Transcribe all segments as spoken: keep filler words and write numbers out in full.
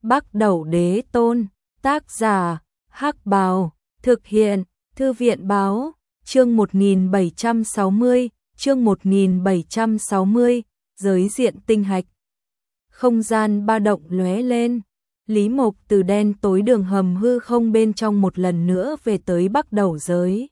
Bắc Đẩu Đế Tôn, tác giả, Hắc Bào, thực hiện, Thư viện báo, chương một nghìn bảy trăm sáu mươi, chương một nghìn bảy trăm sáu mươi, giới diện tinh hạch. Không gian ba động lóe lên, Lý Mộc từ đen tối đường hầm hư không bên trong một lần nữa về tới Bắc Đẩu giới.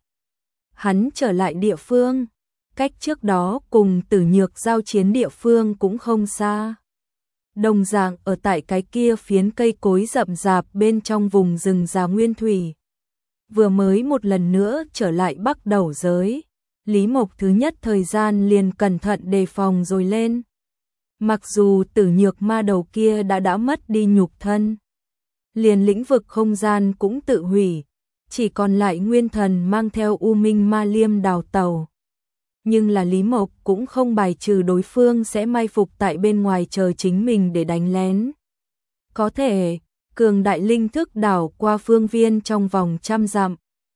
Hắn trở lại địa phương, cách trước đó cùng Tử Nhược giao chiến địa phương cũng không xa. Đồng dạng ở tại cái kia phiến cây cối rậm rạp bên trong vùng rừng già nguyên thủy. Vừa mới một lần nữa trở lại Bắc Đẩu giới, Lý Mộc thứ nhất thời gian liền cẩn thận đề phòng rồi lên. Mặc dù Tử Nhược ma đầu kia đã đã mất đi nhục thân, liền lĩnh vực không gian cũng tự hủy, chỉ còn lại nguyên thần mang theo U Minh Ma Liêm đào tẩu. Nhưng là Lý Mộc cũng không bài trừ đối phương sẽ mai phục tại bên ngoài chờ chính mình để đánh lén. Có thể, cường đại linh thức đảo qua phương viên trong vòng trăm dặm.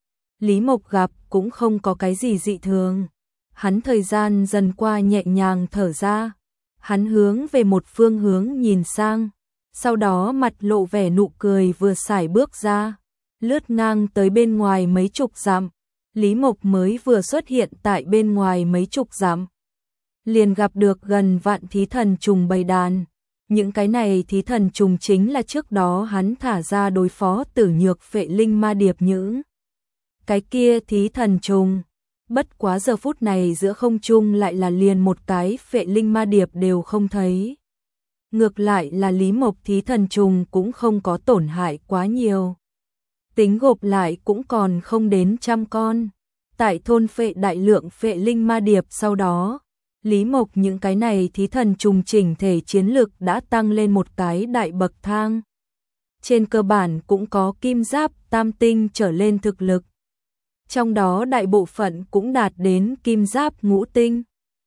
Lý Mộc gặp cũng không có cái gì dị thường. Hắn thời gian dần qua nhẹ nhàng thở ra. Hắn hướng về một phương hướng nhìn sang. Sau đó mặt lộ vẻ nụ cười vừa sải bước ra. Lướt ngang tới bên ngoài mấy chục dặm. Lý Mộc mới vừa xuất hiện tại bên ngoài mấy chục dặm, liền gặp được gần vạn thí thần trùng bầy đàn. Những cái này thí thần trùng chính là trước đó hắn thả ra đối phó Tử Nhược phệ linh ma điệp những cái kia thí thần trùng. Bất quá giờ phút này giữa không trung lại là liền một cái phệ linh ma điệp đều không thấy. Ngược lại là Lý Mộc thí thần trùng cũng không có tổn hại quá nhiều. Tính gộp lại cũng còn không đến trăm con. Tại thôn phệ đại lượng phệ linh ma điệp sau đó, Lý Mộc những cái này thí thần trùng chỉnh thể chiến lực đã tăng lên một cái đại bậc thang. Trên cơ bản cũng có kim giáp tam tinh trở lên thực lực. Trong đó đại bộ phận cũng đạt đến kim giáp ngũ tinh.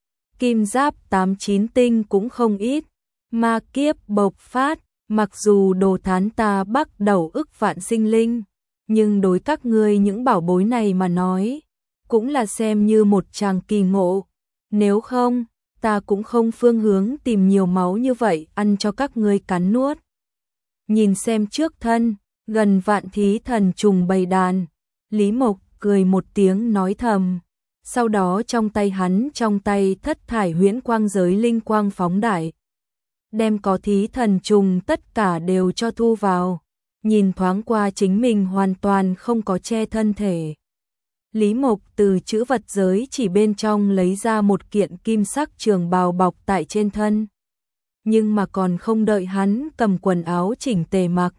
Kim giáp tám chín tinh cũng không ít. Ma kiếp bộc phát, mặc dù đồ thán ta Bắc Đẩu ức vạn sinh linh, nhưng đối các ngươi những bảo bối này mà nói, cũng là xem như một tràng kỳ ngộ. Nếu không, ta cũng không phương hướng tìm nhiều máu như vậy ăn cho các ngươi cắn nuốt. Nhìn xem trước thân, gần vạn thí thần trùng bầy đàn, Lý Mộc cười một tiếng nói thầm. Sau đó trong tay hắn trong tay thất thải huyễn quang giới linh quang phóng đại. Đem có thí thần trùng tất cả đều cho thu vào. Nhìn thoáng qua chính mình hoàn toàn không có che thân thể. Lý Mộc từ chữ vật giới chỉ bên trong lấy ra một kiện kim sắc trường bào bọc tại trên thân. Nhưng mà còn không đợi hắn cầm quần áo chỉnh tề mặc.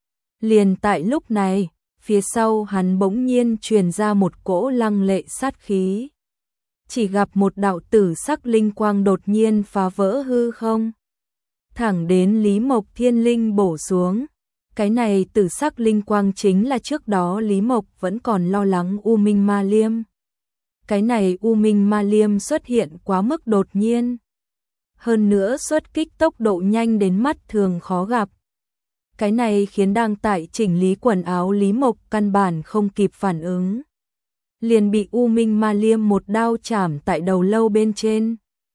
Liền tại lúc này, phía sau hắn bỗng nhiên truyền ra một cỗ lăng lệ sát khí. Chỉ gặp một đạo tử sắc linh quang đột nhiên phá vỡ hư không. Thẳng đến Lý Mộc thiên linh bổ xuống. Cái này tử sắc linh quang chính là trước đó Lý Mộc vẫn còn lo lắng U Minh Ma Liêm. Cái này U Minh Ma Liêm xuất hiện quá mức đột nhiên. Hơn nữa xuất kích tốc độ nhanh đến mắt thường khó gặp. Cái này khiến đang tại chỉnh lý quần áo Lý Mộc căn bản không kịp phản ứng. Liền bị U Minh Ma Liêm một đao chảm tại đầu lâu bên trên.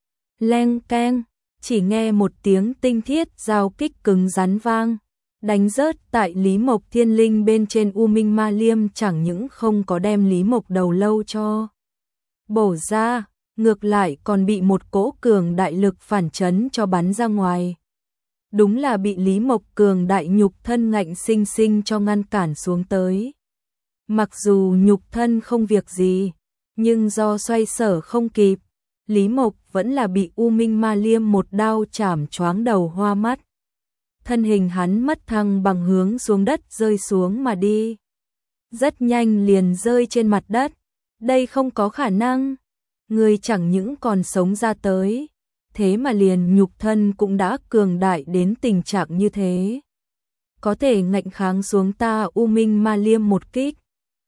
Leng keng, chỉ nghe một tiếng tinh thiết giao kích cứng rắn vang. Đánh rớt tại Lý Mộc thiên linh bên trên U Minh Ma Liêm chẳng những không có đem Lý Mộc đầu lâu cho bổ ra, ngược lại còn bị một cỗ cường đại lực phản chấn cho bắn ra ngoài. Đúng là bị Lý Mộc cường đại nhục thân ngạnh sinh sinh cho ngăn cản xuống tới. Mặc dù nhục thân không việc gì, nhưng do xoay sở không kịp, Lý Mộc vẫn là bị U Minh Ma Liêm một đao chảm choáng đầu hoa mắt. Thân hình hắn mất thăng bằng hướng xuống đất rơi xuống mà đi. Rất nhanh liền rơi trên mặt đất. Đây không có khả năng. Người chẳng những còn sống ra tới. Thế mà liền nhục thân cũng đã cường đại đến tình trạng như thế. Có thể ngạnh kháng xuống ta U Minh Ma Liêm một kích.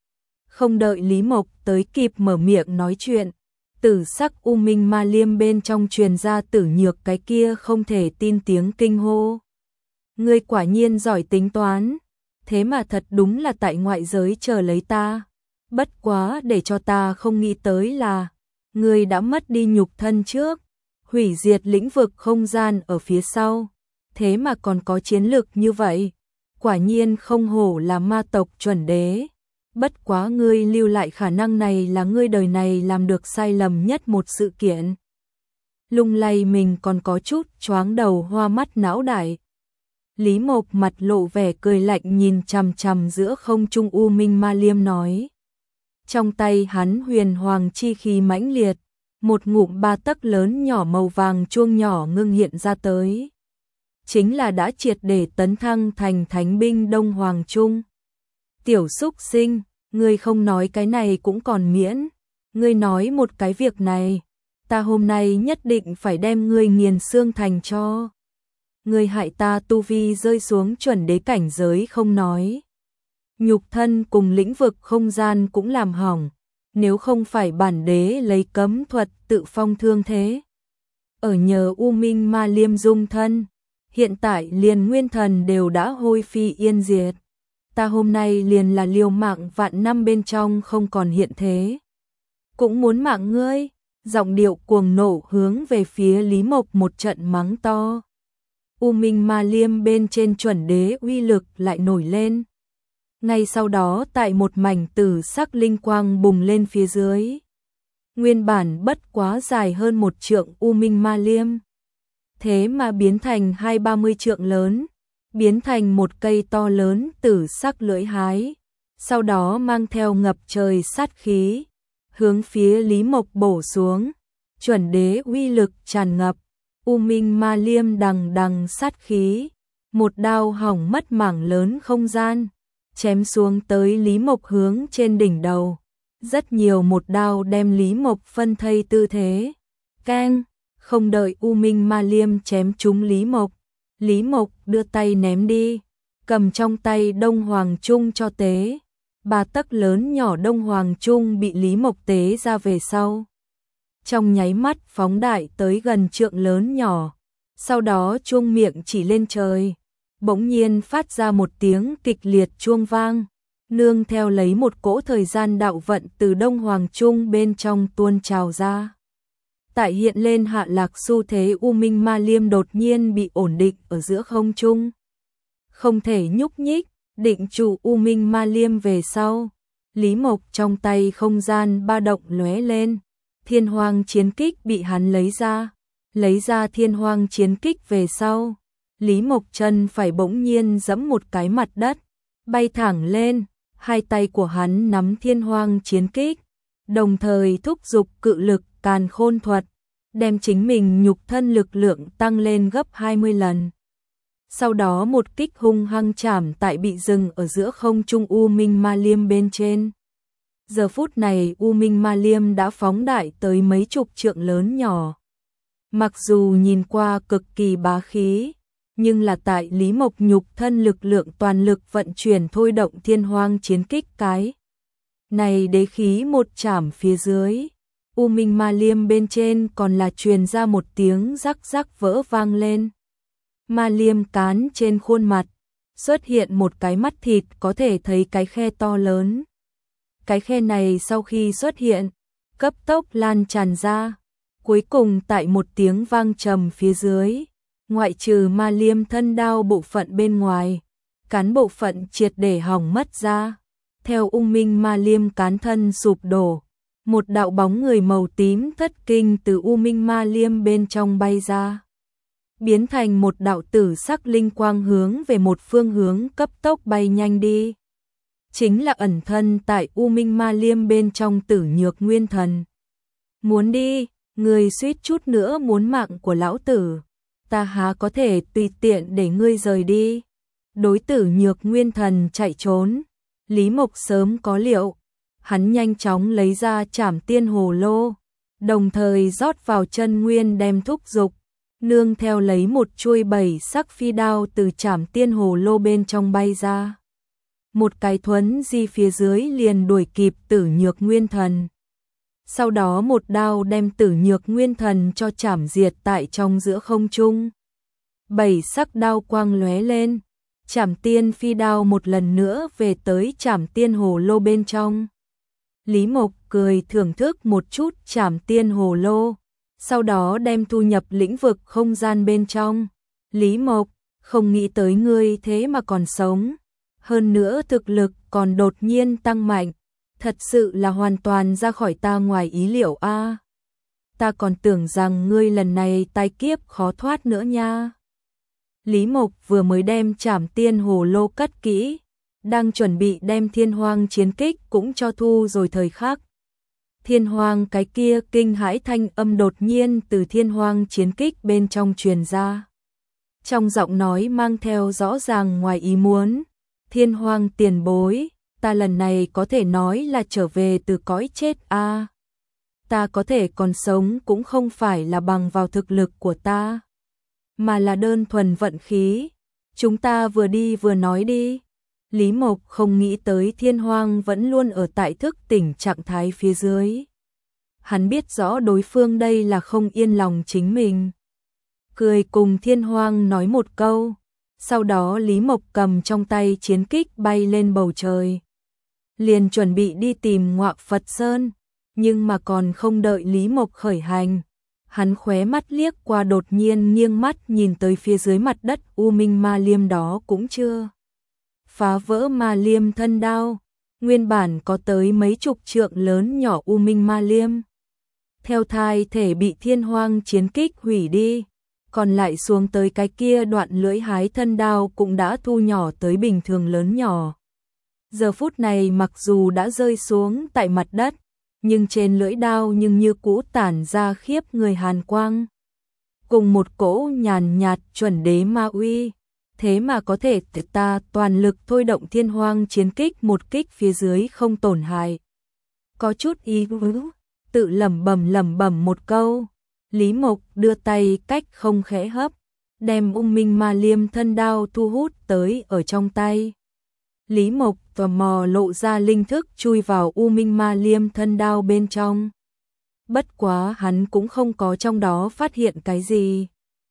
Không đợi Lý Mộc tới kịp mở miệng nói chuyện. Tử sắc U Minh Ma Liêm bên trong truyền ra Tử Nhược cái kia không thể tin tiếng kinh hô. Ngươi quả nhiên giỏi tính toán, thế mà thật đúng là tại ngoại giới chờ lấy ta. Bất quá để cho ta không nghĩ tới là, ngươi đã mất đi nhục thân trước, hủy diệt lĩnh vực không gian ở phía sau, thế mà còn có chiến lực như vậy, quả nhiên không hổ là ma tộc chuẩn đế. Bất quá ngươi lưu lại khả năng này là ngươi đời này làm được sai lầm nhất một sự kiện. Lung lay mình còn có chút choáng đầu hoa mắt não đại. Lý Mộc mặt lộ vẻ cười lạnh nhìn chằm chằm giữa không trung U Minh Ma Liêm nói. Trong tay hắn huyền hoàng chi khí mãnh liệt, một ngụm ba tấc lớn nhỏ màu vàng chuông nhỏ ngưng hiện ra tới. Chính là đã triệt để tấn thăng thành thánh binh Đông Hoàng Trung. Tiểu xúc sinh, ngươi không nói cái này cũng còn miễn, ngươi nói một cái việc này, ta hôm nay nhất định phải đem ngươi nghiền xương thành cho. Ngươi hại ta tu vi rơi xuống chuẩn đế cảnh giới không nói. Nhục thân cùng lĩnh vực không gian cũng làm hỏng, nếu không phải bản đế lấy cấm thuật tự phong thương thế. Ở nhờ U Minh Ma Liêm dung thân, hiện tại liền nguyên thần đều đã hôi phi yên diệt. Ta hôm nay liền là liều mạng vạn năm bên trong không còn hiện thế. Cũng muốn mạng ngươi, giọng điệu cuồng nộ hướng về phía Lý Mộc một trận mắng to. U Minh Ma Liêm bên trên chuẩn đế uy lực lại nổi lên. Ngay sau đó tại một mảnh tử sắc linh quang bùng lên phía dưới. Nguyên bản bất quá dài hơn một trượng U Minh Ma Liêm. Thế mà biến thành hai ba mươi trượng lớn, biến thành một cây to lớn tử sắc lưỡi hái. Sau đó mang theo ngập trời sát khí, hướng phía Lý Mộc bổ xuống. Chuẩn đế uy lực tràn ngập, U Minh Ma Liêm đằng đằng sát khí. Một đao hỏng mất mảng lớn không gian, chém xuống tới Lý Mộc hướng trên đỉnh đầu. Rất nhiều một đao đem Lý Mộc phân thây tư thế. Keng, không đợi U Minh Ma Liêm chém trúng Lý Mộc, Lý Mộc đưa tay ném đi, cầm trong tay Đông Hoàng Trung cho tế. Ba tấc lớn nhỏ Đông Hoàng Trung bị Lý Mộc tế ra về sau. Trong nháy mắt phóng đại tới gần trượng lớn nhỏ, sau đó chuông miệng chỉ lên trời. Bỗng nhiên phát ra một tiếng kịch liệt chuông vang, nương theo lấy một cỗ thời gian đạo vận từ Đông Hoàng Trung bên trong tuôn trào ra. Tại hiện lên hạ lạc xu thế U Minh Ma Liêm đột nhiên bị ổn định ở giữa không trung. Không thể nhúc nhích, định trụ U Minh Ma Liêm về sau. Lý Mộc trong tay không gian ba động lóe lên, Thiên Hoang chiến kích bị hắn lấy ra. Lấy ra Thiên Hoang chiến kích về sau, Lý Mộc chân phải bỗng nhiên giẫm một cái mặt đất, bay thẳng lên, hai tay của hắn nắm Thiên Hoang chiến kích, đồng thời thúc giục cự lực Càn Khôn thuật, đem chính mình nhục thân lực lượng tăng lên gấp hai mươi lần. Sau đó một kích hung hăng chạm tại bị dừng ở giữa không trung U Minh Ma Liêm bên trên. Giờ phút này U Minh Ma Liêm đã phóng đại tới mấy chục trượng lớn nhỏ. Mặc dù nhìn qua cực kỳ bá khí, nhưng là tại Lý Mộc nhục thân lực lượng toàn lực vận chuyển thôi động Thiên Hoang chiến kích cái. Này đế khí một chảm phía dưới, U Minh Ma Liêm bên trên còn là truyền ra một tiếng rắc rắc vỡ vang lên. Ma Liêm cán trên khuôn mặt, xuất hiện một cái mắt thịt có thể thấy cái khe to lớn. Cái khe này sau khi xuất hiện, cấp tốc lan tràn ra. Cuối cùng tại một tiếng vang trầm phía dưới, ngoại trừ Ma Liêm thân đao bộ phận bên ngoài, cán bộ phận triệt để hỏng mất ra. Theo U Minh Ma Liêm cán thân sụp đổ, một đạo bóng người màu tím thất kinh từ U Minh Ma Liêm bên trong bay ra, biến thành một đạo tử sắc linh quang hướng về một phương hướng cấp tốc bay nhanh đi. Chính là ẩn thân tại U Minh Ma Liêm bên trong Tử Nhược Nguyên Thần. Muốn đi, ngươi suýt chút nữa muốn mạng của lão tử, ta há có thể tùy tiện để ngươi rời đi. Đối Tử Nhược Nguyên Thần chạy trốn, Lý Mộc sớm có liệu, hắn nhanh chóng lấy ra Trảm Tiên Hồ Lô, đồng thời rót vào chân nguyên đem thúc dục, nương theo lấy một chuôi bảy sắc phi đao từ Trảm Tiên Hồ Lô bên trong bay ra. Một cái thuấn di phía dưới liền đuổi kịp Tử Nhược Nguyên Thần. Sau đó một đao đem Tử Nhược Nguyên Thần cho chảm diệt tại trong giữa không trung. Bảy sắc đao quang lóe lên, Trảm Tiên phi đao một lần nữa về tới Trảm Tiên Hồ Lô bên trong. Lý Mộc cười thưởng thức một chút Trảm Tiên Hồ Lô, sau đó đem thu nhập lĩnh vực không gian bên trong. Lý Mộc, không nghĩ tới ngươi thế mà còn sống, hơn nữa thực lực còn đột nhiên tăng mạnh, thật sự là hoàn toàn ra khỏi ta ngoài ý liệu a. Ta còn tưởng rằng ngươi lần này tai kiếp khó thoát nữa nha. Lý Mộc vừa mới đem Trảm Tiên Hồ Lô cất kỹ, đang chuẩn bị đem Thiên Hoang chiến kích cũng cho thu rồi thời khắc. Thiên Hoang cái kia kinh hãi thanh âm đột nhiên từ Thiên Hoang chiến kích bên trong truyền ra. Trong giọng nói mang theo rõ ràng ngoài ý muốn, Thiên Hoang tiền bối, ta lần này có thể nói là trở về từ cõi chết a. À, ta có thể còn sống cũng không phải là bằng vào thực lực của ta, mà là đơn thuần vận khí. Chúng ta vừa đi vừa nói đi. Lý Mộc không nghĩ tới Thiên Hoang vẫn luôn ở tại thức tỉnh trạng thái phía dưới. Hắn biết rõ đối phương đây là không yên lòng chính mình. Cười cùng Thiên Hoang nói một câu. Sau đó Lý Mộc cầm trong tay chiến kích bay lên bầu trời. Liền chuẩn bị đi tìm Ngọa Phật Sơn. Nhưng mà còn không đợi Lý Mộc khởi hành, hắn khóe mắt liếc qua đột nhiên nghiêng mắt nhìn tới phía dưới mặt đất U Minh Ma Liêm đó cũng chưa phá vỡ Ma Liêm thân đao, nguyên bản có tới mấy chục trượng lớn nhỏ U Minh Ma Liêm. Theo thai thể bị Thiên Hoang chiến kích hủy đi, còn lại xuống tới cái kia đoạn lưỡi hái thân đao cũng đã thu nhỏ tới bình thường lớn nhỏ. Giờ phút này mặc dù đã rơi xuống tại mặt đất, nhưng trên lưỡi đao nhưng như cũ tản ra khiếp người hàn quang. Cùng một cỗ nhàn nhạt chuẩn đế ma uy, thế mà có thể ta toàn lực thôi động Thiên Hoang chiến kích một kích phía dưới không tổn hại. Có chút ý vứ, tự lẩm bẩm lẩm bẩm một câu, Lý Mộc đưa tay cách không khẽ hấp, đem U Minh Ma Liêm thân đao thu hút tới ở trong tay. Lý Mộc tò mò lộ ra linh thức chui vào U Minh Ma Liêm thân đao bên trong. Bất quá hắn cũng không có trong đó phát hiện cái gì.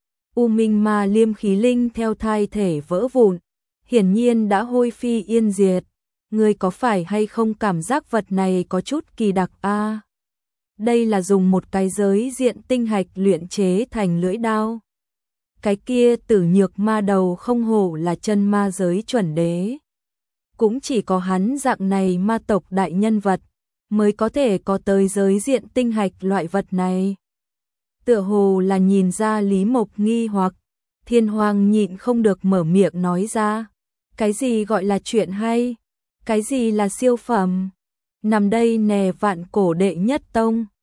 U Minh Ma Liêm khí linh theo thai thể vỡ vụn, hiển nhiên đã hôi phi yên diệt. Ngươi có phải hay không cảm giác vật này có chút kỳ đặc a? À, đây là dùng một cái giới diện tinh hạch luyện chế thành lưỡi đao. Cái kia Tử Nhược Ma đầu không hổ là chân ma giới chuẩn đế. Cũng chỉ có hắn dạng này ma tộc đại nhân vật mới có thể có tới giới diện tinh hạch loại vật này. Tựa hồ là nhìn ra Lý Mộc nghi hoặc, Thiên Hoang nhịn không được mở miệng nói ra. Cái gì gọi là chuyện hay? Cái gì là siêu phẩm? Nằm đây nè vạn cổ đệ nhất tông,